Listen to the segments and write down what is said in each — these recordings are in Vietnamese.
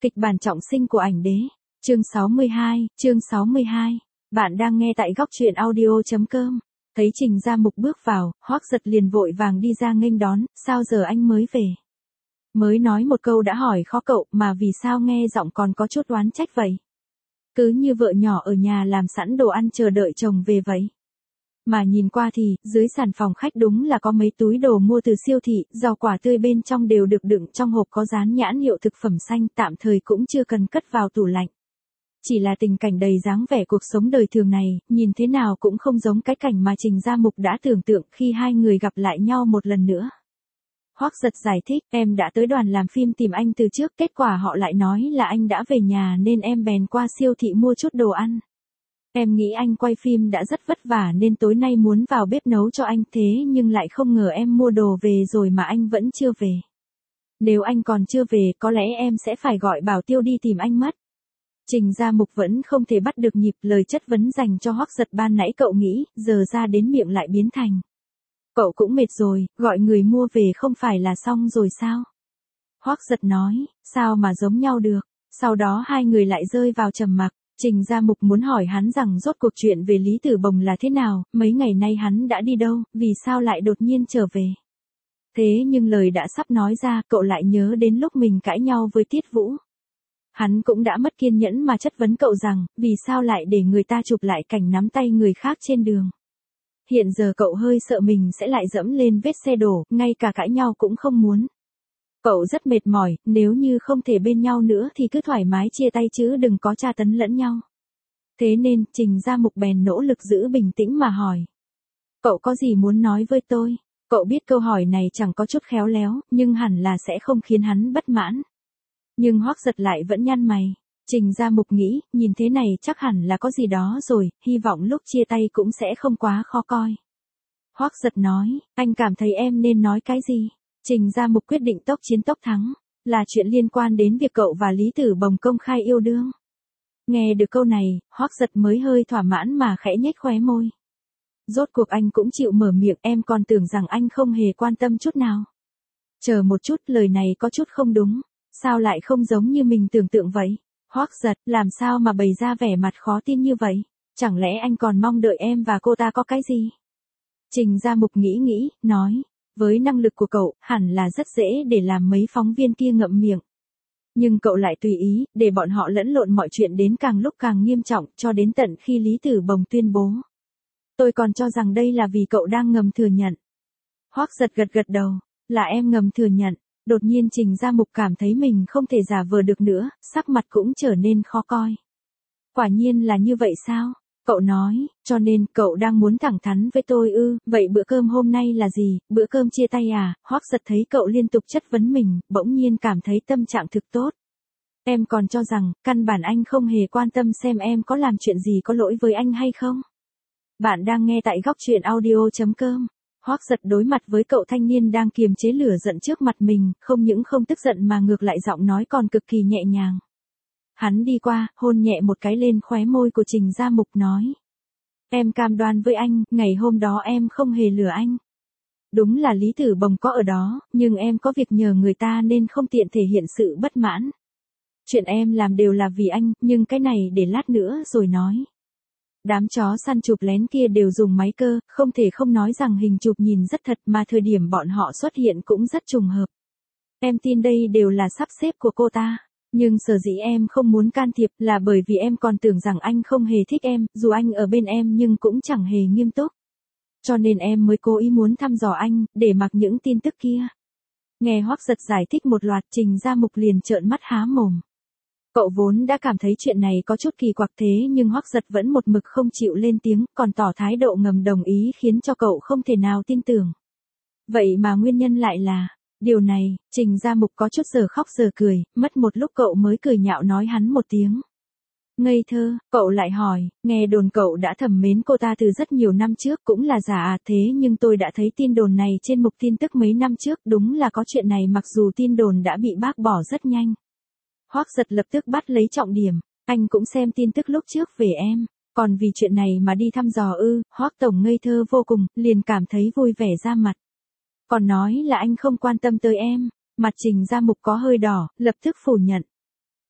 Kịch bản trọng sinh của ảnh đế. Chương 62. Bạn đang nghe tại góc truyện audio.com. Thấy Trình Gia Mục bước vào, Hoắc Giật liền vội vàng đi ra nghênh đón, sao giờ anh mới về? Mới nói một câu đã hỏi khó cậu mà vì sao nghe giọng còn có chút oán trách vậy? Cứ như vợ nhỏ ở nhà làm sẵn đồ ăn chờ đợi chồng về vậy. Mà nhìn qua thì, dưới sàn phòng khách đúng là có mấy túi đồ mua từ siêu thị, rau quả tươi bên trong đều được đựng trong hộp có dán nhãn hiệu thực phẩm xanh, tạm thời cũng chưa cần cất vào tủ lạnh. Chỉ là tình cảnh đầy dáng vẻ cuộc sống đời thường này, nhìn thế nào cũng không giống cái cảnh mà Trình Gia Mục đã tưởng tượng khi hai người gặp lại nhau một lần nữa. Hoắc Giật giải thích, em đã tới đoàn làm phim tìm anh từ trước, kết quả họ lại nói là anh đã về nhà nên em bèn qua siêu thị mua chút đồ ăn. Em nghĩ anh quay phim đã rất vất vả nên tối nay muốn vào bếp nấu cho anh, thế nhưng lại không ngờ em mua đồ về rồi mà anh vẫn chưa về. Nếu anh còn chưa về có lẽ em sẽ phải gọi bảo tiêu đi tìm anh mất. Trình Gia Mục vẫn không thể bắt được nhịp, lời chất vấn dành cho Hoắc Giật ban nãy cậu nghĩ, giờ ra đến miệng lại biến thành. Cậu cũng mệt rồi, gọi người mua về không phải là xong rồi sao? Hoắc Giật nói, sao mà giống nhau được? Sau đó hai người lại rơi vào trầm mặc. Trình Gia Mục muốn hỏi hắn rằng rốt cuộc chuyện về Lý Tử Bồng là thế nào, mấy ngày nay hắn đã đi đâu, vì sao lại đột nhiên trở về. Thế nhưng lời đã sắp nói ra, cậu lại nhớ đến lúc mình cãi nhau với Tiết Vũ. Hắn cũng đã mất kiên nhẫn mà chất vấn cậu rằng, vì sao lại để người ta chụp lại cảnh nắm tay người khác trên đường. Hiện giờ cậu hơi sợ mình sẽ lại dẫm lên vết xe đổ, ngay cả cãi nhau cũng không muốn. Cậu rất mệt mỏi, nếu như không thể bên nhau nữa thì cứ thoải mái chia tay chứ đừng có tra tấn lẫn nhau. Thế nên, Trình Gia Mục bèn nỗ lực giữ bình tĩnh mà hỏi. Cậu có gì muốn nói với tôi? Cậu biết câu hỏi này chẳng có chút khéo léo, nhưng hẳn là sẽ không khiến hắn bất mãn. Nhưng Hoắc Giật lại vẫn nhăn mày. Trình Gia Mục nghĩ, nhìn thế này chắc hẳn là có gì đó rồi, hy vọng lúc chia tay cũng sẽ không quá khó coi. Hoắc Giật nói, anh cảm thấy em nên nói cái gì? Trình Gia Mục quyết định tốc chiến tốc thắng, là chuyện liên quan đến việc cậu và Lý Tử Bồng công khai yêu đương. Nghe được câu này, Hoắc Giật mới hơi thỏa mãn mà khẽ nhếch khóe môi. Rốt cuộc anh cũng chịu mở miệng, em còn tưởng rằng anh không hề quan tâm chút nào. Chờ một chút, lời này có chút không đúng, sao lại không giống như mình tưởng tượng vậy? Hoắc Giật, làm sao mà bày ra vẻ mặt khó tin như vậy? Chẳng lẽ anh còn mong đợi em và cô ta có cái gì? Trình Gia Mục nghĩ, nói. Với năng lực của cậu, hẳn là rất dễ để làm mấy phóng viên kia ngậm miệng. Nhưng cậu lại tùy ý, để bọn họ lẫn lộn mọi chuyện đến càng lúc càng nghiêm trọng, cho đến tận khi Lý Tử Bồng tuyên bố. Tôi còn cho rằng đây là vì cậu đang ngầm thừa nhận. Hoắc Giật gật đầu, là em ngầm thừa nhận. Đột nhiên Trình Gia Mục cảm thấy mình không thể giả vờ được nữa, sắc mặt cũng trở nên khó coi. Quả nhiên là như vậy sao? Cậu nói, cho nên cậu đang muốn thẳng thắn với tôi ư? Vậy bữa cơm hôm nay là gì, bữa cơm chia tay à? Hoắc Giật thấy cậu liên tục chất vấn mình, bỗng nhiên cảm thấy tâm trạng thực tốt. Em còn cho rằng, căn bản anh không hề quan tâm xem em có làm chuyện gì có lỗi với anh hay không? Bạn đang nghe tại góc truyện audio.com. Hoắc Giật đối mặt với cậu thanh niên đang kiềm chế lửa giận trước mặt mình, không những không tức giận mà ngược lại giọng nói còn cực kỳ nhẹ nhàng. Hắn đi qua, hôn nhẹ một cái lên khóe môi của Trình Gia Mục nói. Em cam đoan với anh, ngày hôm đó em không hề lừa anh. Đúng là Lý Tử Bồng có ở đó, nhưng em có việc nhờ người ta nên không tiện thể hiện sự bất mãn. Chuyện em làm đều là vì anh, nhưng cái này để lát nữa rồi nói. Đám chó săn chụp lén kia đều dùng máy cơ, không thể không nói rằng hình chụp nhìn rất thật mà thời điểm bọn họ xuất hiện cũng rất trùng hợp. Em tin đây đều là sắp xếp của cô ta. Nhưng sở dĩ em không muốn can thiệp là bởi vì em còn tưởng rằng anh không hề thích em, dù anh ở bên em nhưng cũng chẳng hề nghiêm túc. Cho nên em mới cố ý muốn thăm dò anh, để mặc những tin tức kia. Nghe Hoắc Giật giải thích một loạt, Trình Gia Mục liền trợn mắt há mồm. Cậu vốn đã cảm thấy chuyện này có chút kỳ quặc thế nhưng Hoắc Giật vẫn một mực không chịu lên tiếng, còn tỏ thái độ ngầm đồng ý khiến cho cậu không thể nào tin tưởng. Vậy mà nguyên nhân lại là. Điều này, Trình Gia Mục có chút giờ khóc giờ cười, mất một lúc cậu mới cười nhạo nói hắn một tiếng. Ngây thơ, cậu lại hỏi, nghe đồn cậu đã thầm mến cô ta từ rất nhiều năm trước cũng là giả à, thế nhưng tôi đã thấy tin đồn này trên mục tin tức mấy năm trước, đúng là có chuyện này mặc dù tin đồn đã bị bác bỏ rất nhanh. Hoắc Giật lập tức bắt lấy trọng điểm, anh cũng xem tin tức lúc trước về em, còn vì chuyện này mà đi thăm dò ư? Hoắc tổng ngây thơ vô cùng, liền cảm thấy vui vẻ ra mặt. Còn nói là anh không quan tâm tới em, mặt Trình Gia Mục có hơi đỏ, lập tức phủ nhận.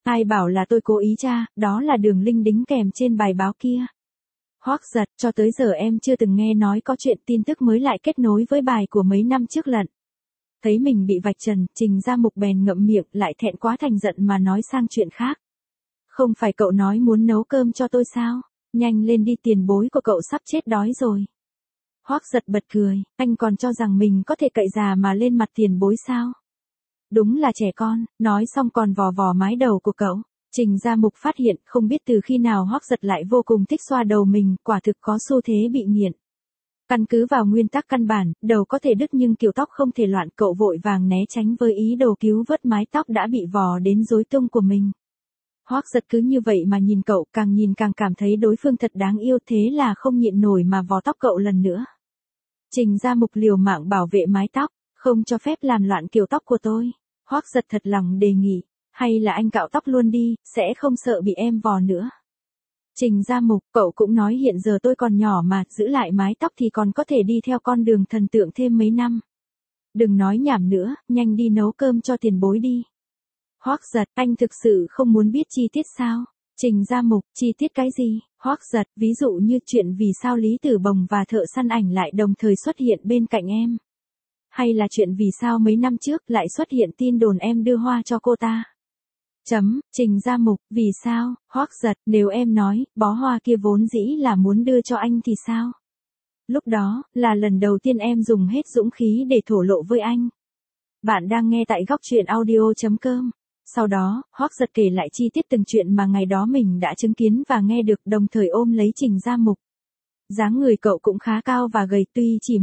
Ai bảo là tôi cố ý tra, đó là đường link đính kèm trên bài báo kia. Hoắc giật, cho tới giờ em chưa từng nghe nói có chuyện tin tức mới lại kết nối với bài của mấy năm trước lận. Thấy mình bị vạch trần, Trình Gia Mục bèn ngậm miệng, lại thẹn quá thành giận mà nói sang chuyện khác. Không phải cậu nói muốn nấu cơm cho tôi sao? Nhanh lên đi, tiền bối của cậu sắp chết đói rồi. Hoắc giật bật cười, anh còn cho rằng mình có thể cậy già mà lên mặt tiền bối sao? Đúng là trẻ con, nói xong còn vò vò mái đầu của cậu. Trình Gia Mục phát hiện không biết từ khi nào Hoắc giật lại vô cùng thích xoa đầu mình, quả thực có xu thế bị nghiện. Căn cứ vào nguyên tắc căn bản, đầu có thể đứt nhưng kiểu tóc không thể loạn, cậu vội vàng né tránh với ý đồ cứu vớt mái tóc đã bị vò đến rối tung của mình. Hoắc giật cứ như vậy mà nhìn cậu, càng nhìn càng cảm thấy đối phương thật đáng yêu, thế là không nhịn nổi mà vò tóc cậu lần nữa. Trình Gia Mục liều mạng bảo vệ mái tóc, không cho phép làm loạn kiểu tóc của tôi. Hoắc giật thật lòng đề nghị, hay là anh cạo tóc luôn đi, sẽ không sợ bị em vò nữa. Trình Gia Mục, cậu cũng nói hiện giờ tôi còn nhỏ mà, giữ lại mái tóc thì còn có thể đi theo con đường thần tượng thêm mấy năm. Đừng nói nhảm nữa, nhanh đi nấu cơm cho tiền bối đi. Hoắc giật, anh thực sự không muốn biết chi tiết sao? Trình Gia Mục, chi tiết cái gì? Hoắc giật, ví dụ như chuyện vì sao Lý Tử Bồng và thợ săn ảnh lại đồng thời xuất hiện bên cạnh em. Hay là chuyện vì sao mấy năm trước lại xuất hiện tin đồn em đưa hoa cho cô ta. Trình Gia Mục, vì sao? Hoắc giật, nếu em nói, bó hoa kia vốn dĩ là muốn đưa cho anh thì sao? Lúc đó, là lần đầu tiên em dùng hết dũng khí để thổ lộ với anh. Bạn đang nghe tại góc truyện audio.com. Sau đó, Hoắc giật kể lại chi tiết từng chuyện mà ngày đó mình đã chứng kiến và nghe được, đồng thời ôm lấy Trình Gia Mục. Dáng người cậu cũng khá cao và gầy, tuy chỉ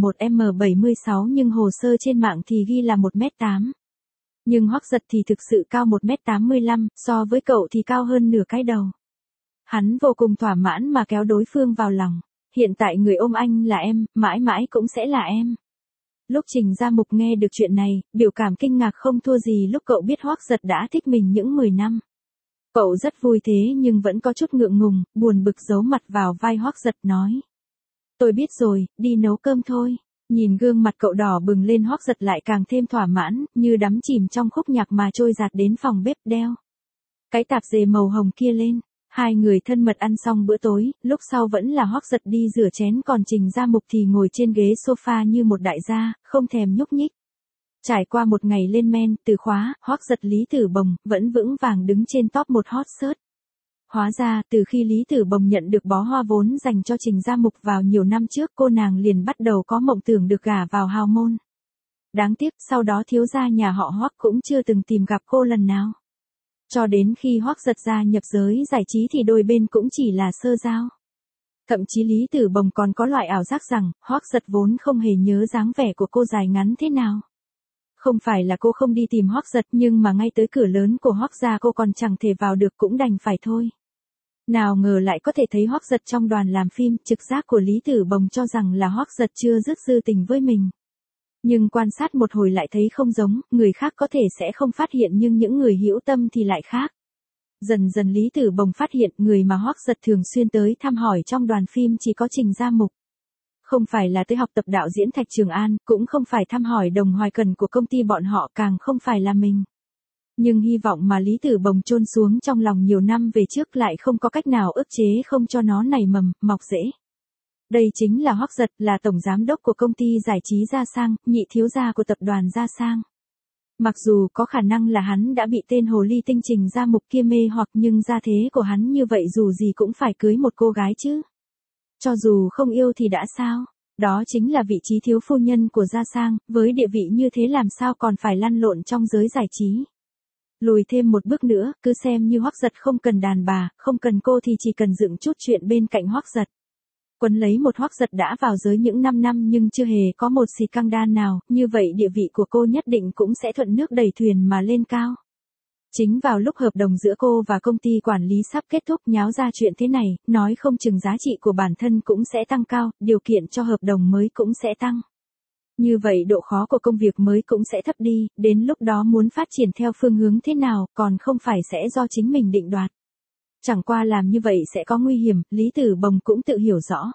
1m76 nhưng hồ sơ trên mạng thì ghi là 1m8. Nhưng Hoắc giật thì thực sự cao 1m85, so với cậu thì cao hơn nửa cái đầu. Hắn vô cùng thỏa mãn mà kéo đối phương vào lòng. Hiện tại người ôm anh là em, mãi mãi cũng sẽ là em. Lúc Trình Gia Mục nghe được chuyện này, biểu cảm kinh ngạc không thua gì lúc cậu biết Hoắc giật đã thích mình những 10 năm. Cậu rất vui thế nhưng vẫn có chút ngượng ngùng, buồn bực giấu mặt vào vai Hoắc giật nói. Tôi biết rồi, đi nấu cơm thôi. Nhìn gương mặt cậu đỏ bừng lên, Hoắc giật lại càng thêm thỏa mãn, như đắm chìm trong khúc nhạc mà trôi dạt đến phòng bếp đeo cái tạp dề màu hồng kia lên. Hai người thân mật ăn xong bữa tối, lúc sau vẫn là Hoắc giật đi rửa chén, còn Trình Gia Mục thì ngồi trên ghế sofa như một đại gia, không thèm nhúc nhích. Trải qua một ngày lên men, từ khóa, Hoắc giật Lý Tử Bồng, vẫn vững vàng đứng trên top một hot search. Hóa ra, từ khi Lý Tử Bồng nhận được bó hoa vốn dành cho Trình Gia Mục vào nhiều năm trước, cô nàng liền bắt đầu có mộng tưởng được gả vào hào môn. Đáng tiếc, sau đó thiếu gia nhà họ Hoắc cũng chưa từng tìm gặp cô lần nào. Cho đến khi Hoắc giật gia nhập giới giải trí thì đôi bên cũng chỉ là sơ giao. Thậm chí Lý Tử Bồng còn có loại ảo giác rằng, Hoắc giật vốn không hề nhớ dáng vẻ của cô dài ngắn thế nào. Không phải là cô không đi tìm Hoắc giật, nhưng mà ngay tới cửa lớn của Hoắc gia cô còn chẳng thể vào được, cũng đành phải thôi. Nào ngờ lại có thể thấy Hoắc giật trong đoàn làm phim, trực giác của Lý Tử Bồng cho rằng là Hoắc giật chưa dứt dư tình với mình. Nhưng quan sát một hồi lại thấy không giống, người khác có thể sẽ không phát hiện nhưng những người hữu tâm thì lại khác. Dần dần Lý Tử Bồng phát hiện người mà Hoắc giật thường xuyên tới thăm hỏi trong đoàn phim chỉ có Trình Gia Mục. Không phải là tới học tập đạo diễn Thạch Trường An, cũng không phải thăm hỏi Đồng Hoài Cần của công ty bọn họ, càng không phải là mình. Nhưng hy vọng mà Lý Tử Bồng chôn xuống trong lòng nhiều năm về trước lại không có cách nào ức chế không cho nó nảy mầm, mọc rễ. Đây chính là Hoắc giật, là tổng giám đốc của công ty giải trí Gia Sang, nhị thiếu gia của tập đoàn Gia Sang. Mặc dù có khả năng là hắn đã bị tên hồ ly tinh Trình Gia Mục kia mê hoặc, nhưng gia thế của hắn như vậy dù gì cũng phải cưới một cô gái chứ. Cho dù không yêu thì đã sao? Đó chính là vị trí thiếu phu nhân của Gia Sang, với địa vị như thế làm sao còn phải lăn lộn trong giới giải trí. Lùi thêm một bước nữa, cứ xem như Hoắc giật không cần đàn bà, không cần cô thì chỉ cần dựng chút chuyện bên cạnh Hoắc giật. Quấn lấy một Hoắc giật đã vào giới những 5 năm nhưng chưa hề có một xì căng đan nào, như vậy địa vị của cô nhất định cũng sẽ thuận nước đẩy thuyền mà lên cao. Chính vào lúc hợp đồng giữa cô và công ty quản lý sắp kết thúc nháo ra chuyện thế này, nói không chừng giá trị của bản thân cũng sẽ tăng cao, điều kiện cho hợp đồng mới cũng sẽ tăng. Như vậy độ khó của công việc mới cũng sẽ thấp đi, đến lúc đó muốn phát triển theo phương hướng thế nào còn không phải sẽ do chính mình định đoạt. Chẳng qua làm như vậy sẽ có nguy hiểm, Lý Tử Bồng cũng tự hiểu rõ.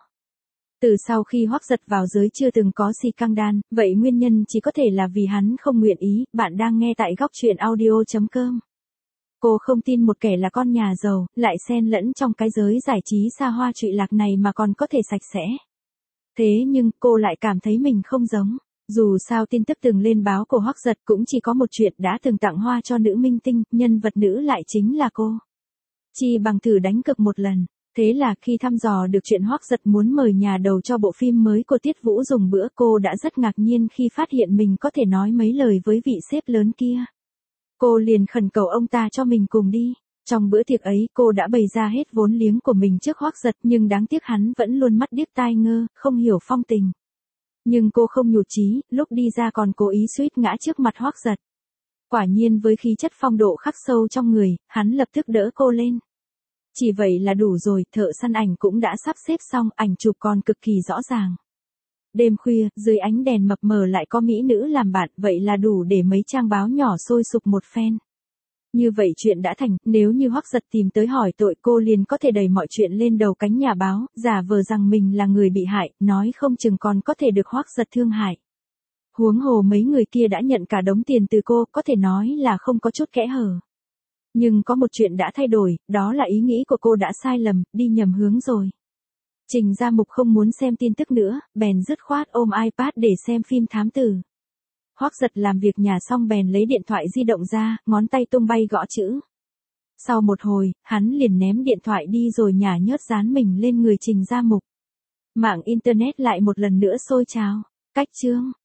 Từ sau khi Hoắc giật vào giới chưa từng có xì căng đan, vậy nguyên nhân chỉ có thể là vì hắn không nguyện ý. Bạn đang nghe tại góc truyện audio.com. Cô không tin một kẻ là con nhà giàu, lại xen lẫn trong cái giới giải trí xa hoa trụy lạc này mà còn có thể sạch sẽ. Thế nhưng, cô lại cảm thấy mình không giống. Dù sao tin tức từng lên báo của Hoắc Giật cũng chỉ có một chuyện đã từng tặng hoa cho nữ minh tinh, nhân vật nữ lại chính là cô. Chi bằng thử đánh cược một lần. Thế là khi thăm dò được chuyện Hoắc Giật muốn mời nhà đầu cho bộ phim mới của Tiết Vũ dùng bữa, cô đã rất ngạc nhiên khi phát hiện mình có thể nói mấy lời với vị sếp lớn kia. Cô liền khẩn cầu ông ta cho mình cùng đi. Trong bữa tiệc ấy cô đã bày ra hết vốn liếng của mình trước Hoắc Giật, nhưng đáng tiếc hắn vẫn luôn mắt điếc tai ngơ, không hiểu phong tình. Nhưng cô không nhụt chí, lúc đi ra còn cố ý suýt ngã trước mặt Hoắc Giật. Quả nhiên với khí chất phong độ khắc sâu trong người, hắn lập tức đỡ cô lên. Chỉ vậy là đủ rồi, thợ săn ảnh cũng đã sắp xếp xong, ảnh chụp còn cực kỳ rõ ràng. Đêm khuya, dưới ánh đèn mập mờ lại có mỹ nữ làm bạn, vậy là đủ để mấy trang báo nhỏ sôi sục một phen. Như vậy chuyện đã thành, nếu như Hoắc Giật tìm tới hỏi tội cô liền có thể đẩy mọi chuyện lên đầu cánh nhà báo, giả vờ rằng mình là người bị hại, nói không chừng còn có thể được Hoắc Giật thương hại. Huống hồ mấy người kia đã nhận cả đống tiền từ cô, có thể nói là không có chút kẽ hở. Nhưng có một chuyện đã thay đổi, đó là ý nghĩ của cô đã sai lầm, đi nhầm hướng rồi. Trình Gia Mục không muốn xem tin tức nữa, bèn dứt khoát ôm iPad để xem phim thám tử. Hoắc Giật làm việc nhà xong bèn lấy điện thoại di động ra, ngón tay tung bay gõ chữ. Sau một hồi, hắn liền ném điện thoại đi rồi nhả nhớt dán mình lên người Trình Gia Mục. Mạng Internet lại một lần nữa sôi trào. Cách chương